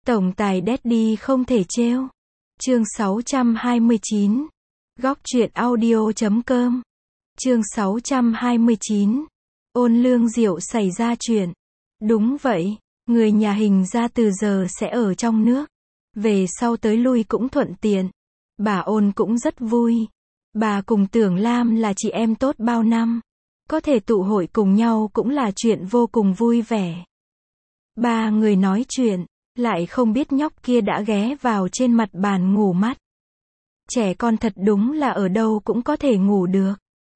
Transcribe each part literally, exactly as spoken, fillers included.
Tổng tài Daddy không thể trêu. Chương sáu trăm hai mươi chín. Góc truyện audio chấm com. Chương sáu trăm hai mươi chín. Ôn Lương Diệu xảy ra chuyện. Đúng vậy, người nhà Hình ra từ giờ sẽ ở trong nước. Về sau tới lui cũng thuận tiện. Bà Ôn cũng rất vui. Bà cùng Tưởng Lam là chị em tốt bao năm. Có thể tụ hội cùng nhau cũng là chuyện vô cùng vui vẻ. Ba người nói chuyện, lại không biết nhóc kia đã ghé vào trên mặt bàn ngủ mắt. Trẻ con thật đúng là ở đâu cũng có thể ngủ được.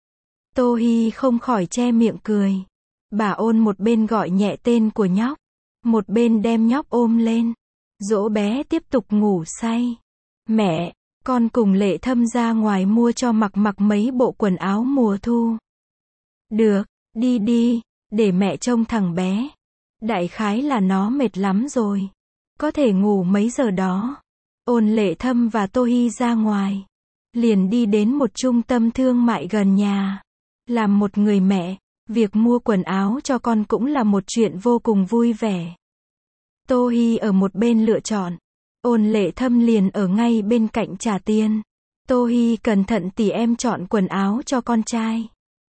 Tô Hi không khỏi che miệng cười. Bà Ôn một bên gọi nhẹ tên của nhóc, một bên đem nhóc ôm lên, dỗ bé tiếp tục ngủ say. Mẹ, con cùng Lệ Thâm ra ngoài mua cho mặc mặc mấy bộ quần áo mùa thu. Được, đi đi, để mẹ trông thằng bé. Đại khái là nó mệt lắm rồi. Có thể ngủ mấy giờ đó. Ôn Lệ Thâm và Tô Hi ra ngoài. Liền đi đến một trung tâm thương mại gần nhà. Làm một người mẹ, việc mua quần áo cho con cũng là một chuyện vô cùng vui vẻ. Tô Hi ở một bên lựa chọn. Ôn Lệ Thâm liền ở ngay bên cạnh trả tiền. Tô Hi cẩn thận tỉ em chọn quần áo cho con trai.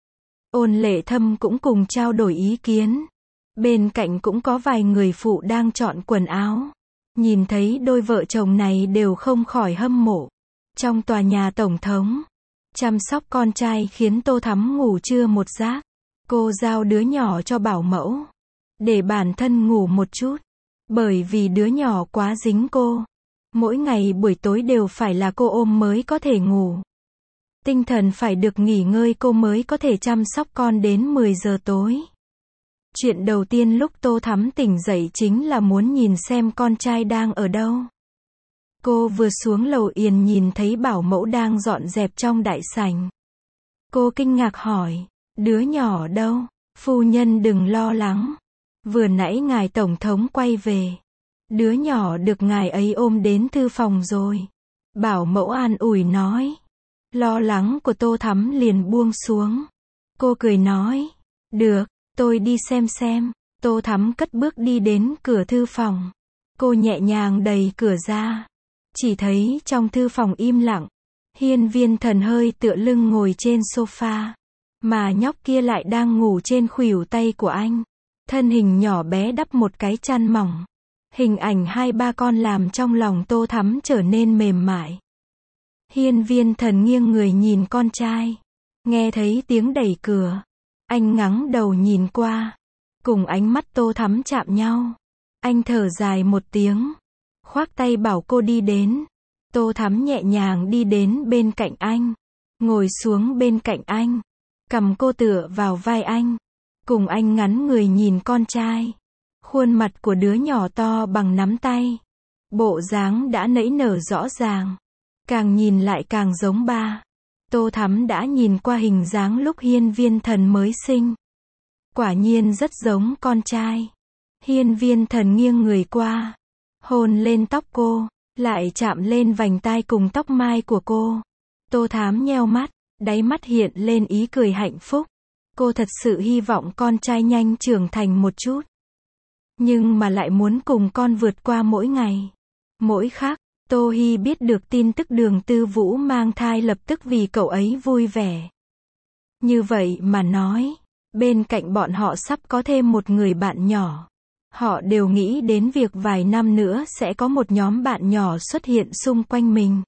Ôn Lệ Thâm cũng cùng trao đổi ý kiến. Bên cạnh cũng có vài người phụ đang chọn quần áo. Nhìn thấy đôi vợ chồng này đều không khỏi hâm mộ. Trong tòa nhà tổng thống, chăm sóc con trai khiến Tô Thắm ngủ trưa một giấc. Cô giao đứa nhỏ cho bảo mẫu, để bản thân ngủ một chút. Bởi vì đứa nhỏ quá dính cô. Mỗi ngày buổi tối đều phải là cô ôm mới có thể ngủ. Tinh thần phải được nghỉ ngơi cô mới có thể chăm sóc con đến mười giờ tối. Chuyện đầu tiên lúc Tô Thắm tỉnh dậy chính là muốn nhìn xem con trai đang ở đâu. Cô vừa xuống lầu liền nhìn thấy bảo mẫu đang dọn dẹp trong đại sảnh. Cô kinh ngạc hỏi, đứa nhỏ đâu? Phu nhân đừng lo lắng. Vừa nãy ngài tổng thống quay về. Đứa nhỏ được ngài ấy ôm đến thư phòng rồi. Bảo mẫu an ủi nói. Lo lắng của Tô Thắm liền buông xuống. Cô cười nói, được, tôi đi xem xem. Tô Thắm cất bước đi đến cửa thư phòng. Cô nhẹ nhàng đẩy cửa ra. Chỉ thấy trong thư phòng im lặng. Hiên Viên Thần hơi tựa lưng ngồi trên sofa. Mà nhóc kia lại đang ngủ trên khuỷu tay của anh. Thân hình nhỏ bé đắp một cái chăn mỏng. Hình ảnh hai ba con làm trong lòng Tô Thắm trở nên mềm mại. Hiên Viên Thần nghiêng người nhìn con trai. Nghe thấy tiếng đẩy cửa. Anh ngẩng đầu nhìn qua. Cùng ánh mắt Tô Thắm chạm nhau. Anh thở dài một tiếng. Khoác tay bảo cô đi đến. Tô Thắm nhẹ nhàng đi đến bên cạnh anh. Ngồi xuống bên cạnh anh. Cầm cô tựa vào vai anh. Cùng anh ngắn người nhìn con trai. Khuôn mặt của đứa nhỏ to bằng nắm tay. Bộ dáng đã nảy nở rõ ràng. Càng nhìn lại càng giống ba. Tô Thắm đã nhìn qua hình dáng lúc Hiên Viên Thần mới sinh. Quả nhiên rất giống con trai. Hiên Viên Thần nghiêng người qua. Hôn lên tóc cô. Lại chạm lên vành tai cùng tóc mai của cô. Tô Thắm nheo mắt. Đáy mắt hiện lên ý cười hạnh phúc. Cô thật sự hy vọng con trai nhanh trưởng thành một chút. Nhưng mà lại muốn cùng con vượt qua mỗi ngày. Mỗi khắc, Tô Hi biết được tin tức Đường Tư Vũ mang thai lập tức vì cậu ấy vui vẻ. Như vậy mà nói, bên cạnh bọn họ sắp có thêm một người bạn nhỏ. Họ đều nghĩ đến việc vài năm nữa sẽ có một nhóm bạn nhỏ xuất hiện xung quanh mình.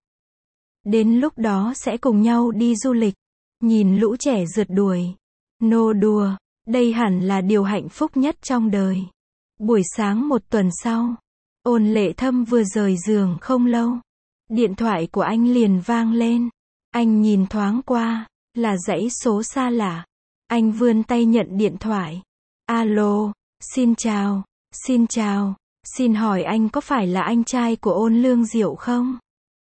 Đến lúc đó sẽ cùng nhau đi du lịch, nhìn lũ trẻ rượt đuổi, nô đùa, đây hẳn là điều hạnh phúc nhất trong đời. Buổi sáng một tuần sau, Ôn Lệ Thâm vừa rời giường không lâu. Điện thoại của anh liền vang lên. Anh nhìn thoáng qua, là dãy số xa lạ. Anh vươn tay nhận điện thoại. Alo, xin chào, xin chào, xin hỏi anh có phải là anh trai của Ôn Lương Diệu không?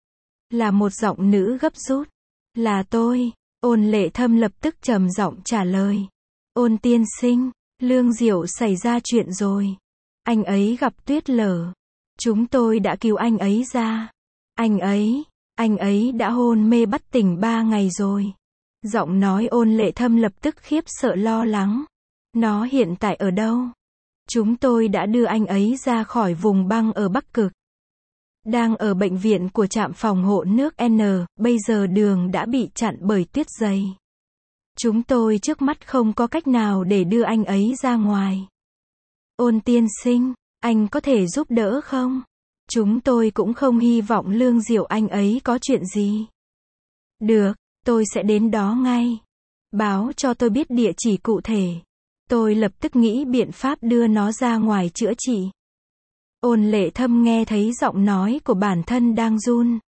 Là một giọng nữ gấp rút. Là tôi. Ôn Lệ Thâm lập tức trầm giọng trả lời. Ôn tiên sinh, Lương Diệu xảy ra chuyện rồi. Anh ấy gặp tuyết lở. Chúng tôi đã cứu anh ấy ra. Anh ấy, anh ấy đã hôn mê bất tỉnh ba ngày rồi. Giọng nói Ôn Lệ Thâm lập tức khiếp sợ lo lắng. Nó hiện tại ở đâu? Chúng tôi đã đưa anh ấy ra khỏi vùng băng ở Bắc Cực. Đang ở bệnh viện của trạm phòng hộ nước N, bây giờ đường đã bị chặn bởi tuyết dày. Chúng tôi trước mắt không có cách nào để đưa anh ấy ra ngoài. Ôn tiên sinh, anh có thể giúp đỡ không? Chúng tôi cũng không hy vọng Lương Diệu anh ấy có chuyện gì. Được, tôi sẽ đến đó ngay. Báo cho tôi biết địa chỉ cụ thể. Tôi lập tức nghĩ biện pháp đưa nó ra ngoài chữa trị. Ôn Lệ Thâm nghe thấy giọng nói của bản thân đang run.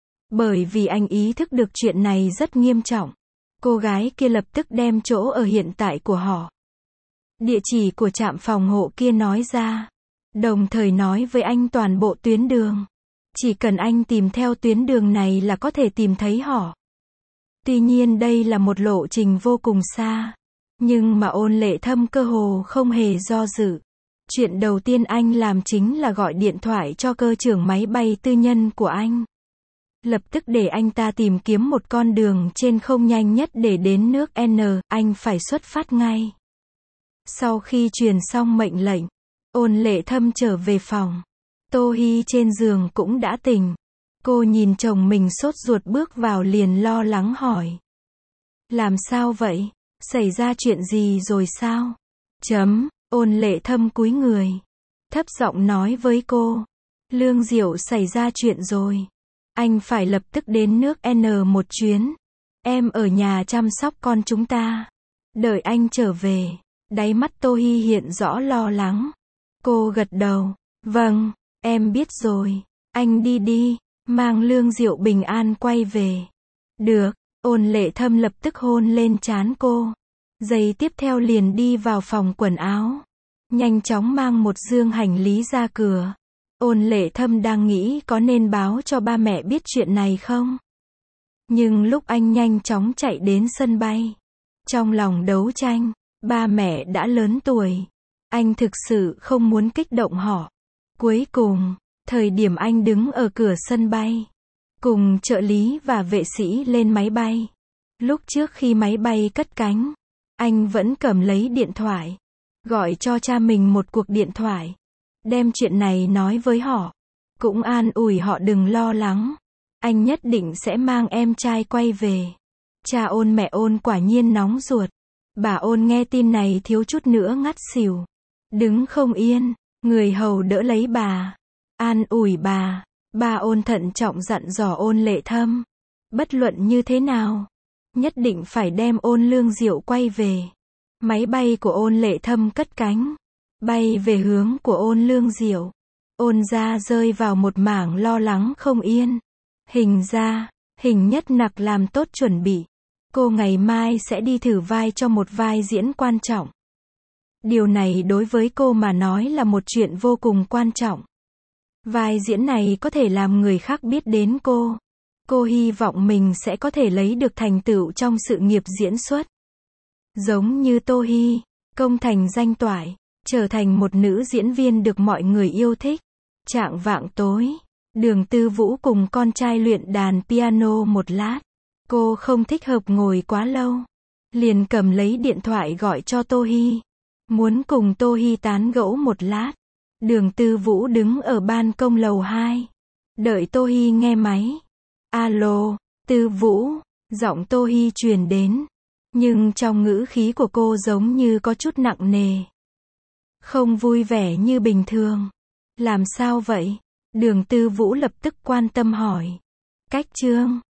Bởi vì anh ý thức được chuyện này rất nghiêm trọng. Cô gái kia lập tức đem chỗ ở hiện tại của họ, địa chỉ của trạm phòng hộ kia nói ra. Đồng thời nói với anh toàn bộ tuyến đường. Chỉ cần anh tìm theo tuyến đường này là có thể tìm thấy họ. Tuy nhiên đây là một lộ trình vô cùng xa. Nhưng mà Ôn Lệ Thâm cơ hồ không hề do dự. Chuyện đầu tiên anh làm chính là gọi điện thoại cho cơ trưởng máy bay tư nhân của anh. Lập tức để anh ta tìm kiếm một con đường trên không nhanh nhất để đến nước N, anh phải xuất phát ngay. Sau khi truyền xong mệnh lệnh, Ôn Lệ Thâm trở về phòng. Tô Hi trên giường cũng đã tỉnh. Cô nhìn chồng mình sốt ruột bước vào liền lo lắng hỏi. Làm sao vậy? Xảy ra chuyện gì rồi sao? Chấm, Ôn Lệ Thâm cúi người. Thấp giọng nói với cô. Lương Diệu xảy ra chuyện rồi. Anh phải lập tức đến nước N một chuyến. Em ở nhà chăm sóc con chúng ta. Đợi anh trở về. Đáy mắt Tô Hi hiện rõ lo lắng. Cô gật đầu. Vâng, em biết rồi. Anh đi đi. Mang Lương Diệu bình an quay về. Được, Ôn Lệ Thâm lập tức hôn lên trán cô. Giây tiếp theo liền đi vào phòng quần áo. Nhanh chóng mang một dương hành lý ra cửa. Ôn Lệ Thâm đang nghĩ có nên báo cho ba mẹ biết chuyện này không? Nhưng lúc anh nhanh chóng chạy đến sân bay, trong lòng đấu tranh, ba mẹ đã lớn tuổi. Anh thực sự không muốn kích động họ. Cuối cùng, thời điểm anh đứng ở cửa sân bay, cùng trợ lý và vệ sĩ lên máy bay. Lúc trước khi máy bay cất cánh, anh vẫn cầm lấy điện thoại, gọi cho cha mình một cuộc điện thoại. Đem chuyện này nói với họ. Cũng an ủi họ đừng lo lắng. Anh nhất định sẽ mang em trai quay về. Cha Ôn mẹ Ôn quả nhiên nóng ruột. Bà Ôn nghe tin này thiếu chút nữa ngất xỉu. Đứng không yên. Người hầu đỡ lấy bà. An ủi bà. Bà Ôn thận trọng dặn dò Ôn Lệ Thâm. Bất luận như thế nào, nhất định phải đem Ôn Lương Diệu quay về. Máy bay của Ôn Lệ Thâm cất cánh. Bay về hướng của Ôn Lương Diệu. Ôn gia rơi vào một mảng lo lắng không yên. Hình ra, Hình Nhất Nặc làm tốt chuẩn bị. Cô ngày mai sẽ đi thử vai cho một vai diễn quan trọng. Điều này đối với cô mà nói là một chuyện vô cùng quan trọng. Vai diễn này có thể làm người khác biết đến cô. Cô hy vọng mình sẽ có thể lấy được thành tựu trong sự nghiệp diễn xuất. Giống như Tô Hi, công thành danh toại, trở thành một nữ diễn viên được mọi người yêu thích. Chạng vạng tối, Đường Tư Vũ cùng con trai luyện đàn piano một lát. Cô không thích hợp ngồi quá lâu. Liền cầm lấy điện thoại gọi cho Tô Hi. Muốn cùng Tô Hi tán gẫu một lát. Đường Tư Vũ đứng ở ban công lầu hai. Đợi Tô Hi nghe máy. Alo, Tư Vũ, giọng Tô Hi truyền đến. Nhưng trong ngữ khí của cô giống như có chút nặng nề. Không vui vẻ như bình thường. Làm sao vậy? Đường Tư Vũ lập tức quan tâm hỏi. Cách Trương,